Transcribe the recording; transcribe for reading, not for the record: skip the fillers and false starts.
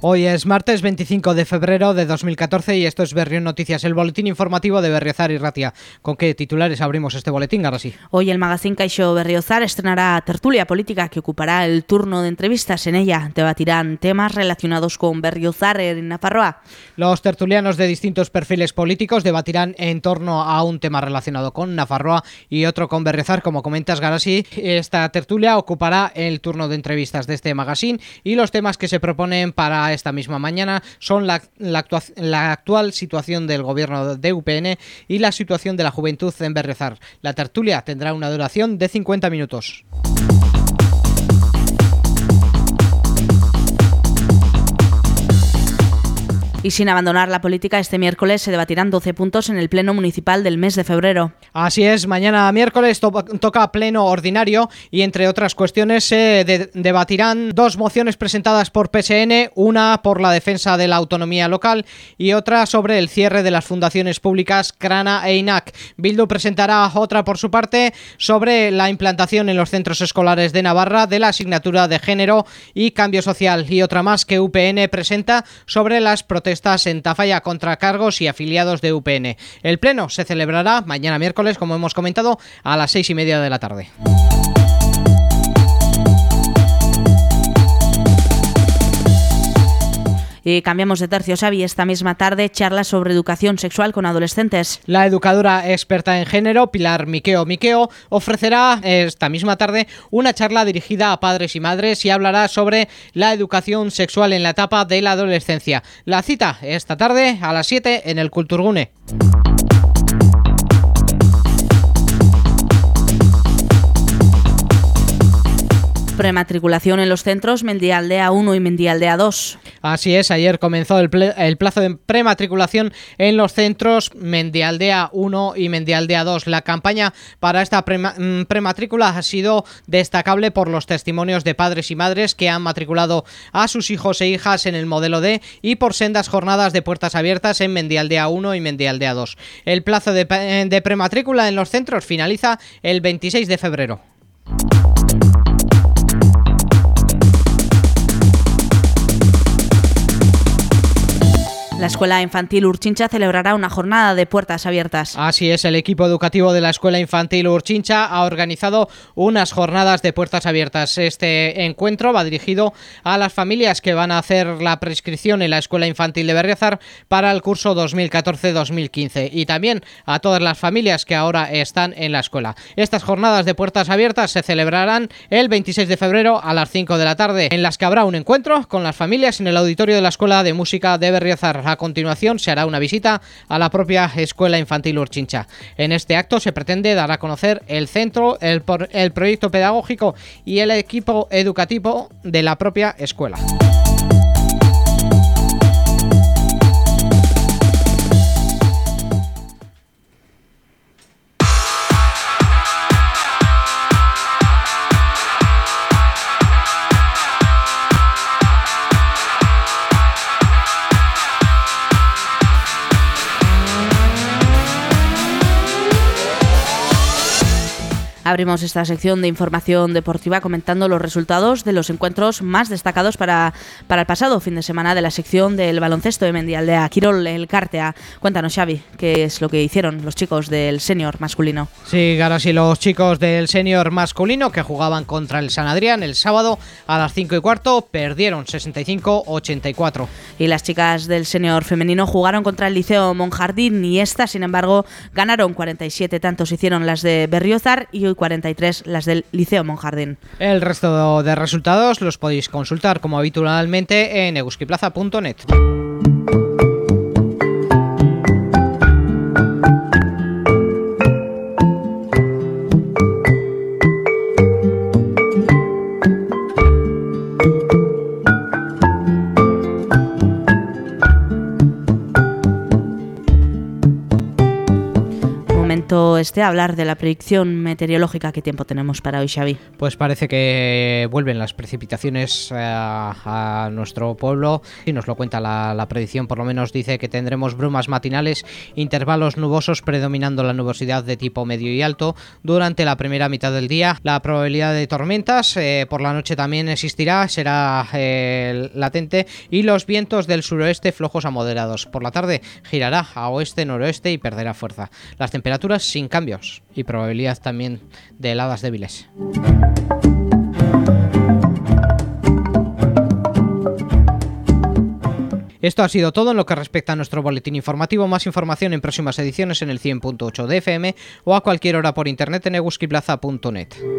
Hoy es martes 25 de febrero de 2014 y esto es Berrión Noticias, el boletín informativo de Berriozar y Ratia. ¿Con qué titulares abrimos este boletín, Garasi? Hoy el magazín Caixo Berriozar estrenará Tertulia Política, que ocupará el turno de entrevistas. En ella debatirán temas relacionados con Berriozar en Nafarroa. Los tertulianos de distintos perfiles políticos debatirán en torno a un tema relacionado con Nafarroa y otro con Berriozar, como comentas, Garasi. Esta tertulia ocupará el turno de entrevistas de este magazín y los temas que se proponen para esta misma mañana son la actual situación del gobierno de UPN y la situación de la juventud en Berriozar. La tertulia tendrá una duración de 50 minutos. Y sin abandonar la política, este miércoles se debatirán 12 puntos en el Pleno Municipal del mes de febrero. Así es, mañana miércoles toca pleno ordinario y entre otras cuestiones se debatirán dos mociones presentadas por PSN, una por la defensa de la autonomía local y otra sobre el cierre de las fundaciones públicas Crana e INAC. Bildu presentará otra por su parte sobre la implantación en los centros escolares de Navarra de la asignatura de género y cambio social, y otra más que UPN presenta sobre las protestas en Tafalla contra cargos y afiliados de UPN. El pleno se celebrará mañana miércoles, como hemos comentado, a las 6:30 de la tarde. Y cambiamos de tercio, Xavi. Esta misma tarde, charla sobre educación sexual con adolescentes. La educadora experta en género, Pilar Miqueo, ofrecerá esta misma tarde una charla dirigida a padres y madres y hablará sobre la educación sexual en la etapa de la adolescencia. La cita esta tarde a las 7 en el Kulturgune. Prematriculación en los centros Mendialdea 1 y Mendialdea 2. Así es, ayer comenzó el plazo de prematriculación en los centros Mendialdea 1 y Mendialdea 2. La campaña para esta prematrícula ha sido destacable por los testimonios de padres y madres que han matriculado a sus hijos e hijas en el modelo D y por sendas jornadas de puertas abiertas en Mendialdea 1 y Mendialdea 2. El plazo de prematrícula en los centros finaliza el 26 de febrero. La Escuela Infantil Urchincha celebrará una jornada de puertas abiertas. Así es, el equipo educativo de la Escuela Infantil Urchincha ha organizado unas jornadas de puertas abiertas. Este encuentro va dirigido a las familias que van a hacer la prescripción en la Escuela Infantil de Berriozar para el curso 2014-2015 y también a todas las familias que ahora están en la escuela. Estas jornadas de puertas abiertas se celebrarán el 26 de febrero a las 5 de la tarde, en las que habrá un encuentro con las familias en el auditorio de la Escuela de Música de Berriozar. A continuación se hará una visita a la propia Escuela Infantil Urchincha. En este acto se pretende dar a conocer el centro, el proyecto pedagógico y el equipo educativo de la propia escuela. Abrimos esta sección de información deportiva comentando los resultados de los encuentros más destacados para el pasado fin de semana de la sección del baloncesto de Mendialdea Quirol Elkartea. Cuéntanos, Xavi, qué es lo que hicieron los chicos del senior masculino. Sí, Garasi, los chicos del senior masculino que jugaban contra el San Adrián el sábado a las 5:15 perdieron 65-84. Y las chicas del senior femenino jugaron contra el Liceo Monjardín y estas, sin embargo, ganaron 47 tantos hicieron las de Berriozar y 43 las del Liceo Monjardín. El resto de resultados los podéis consultar como habitualmente en euskiplaza.net. oeste, a hablar de la predicción meteorológica. ¿Qué tiempo tenemos para hoy, Xavi? Pues parece que vuelven las precipitaciones a nuestro pueblo y nos lo cuenta la predicción. Por lo menos dice que tendremos brumas matinales, intervalos nubosos predominando la nubosidad de tipo medio y alto durante la primera mitad del día. La probabilidad de tormentas por la noche también existirá, será latente, y los vientos del suroeste flojos a moderados. Por la tarde girará a oeste-noroeste y perderá fuerza. Las temperaturas sin cambios y probabilidad también de heladas débiles. Esto ha sido todo en lo que respecta a nuestro boletín informativo. Más información en próximas ediciones en el 100.8 de FM o a cualquier hora por internet en eguskiplaza.net.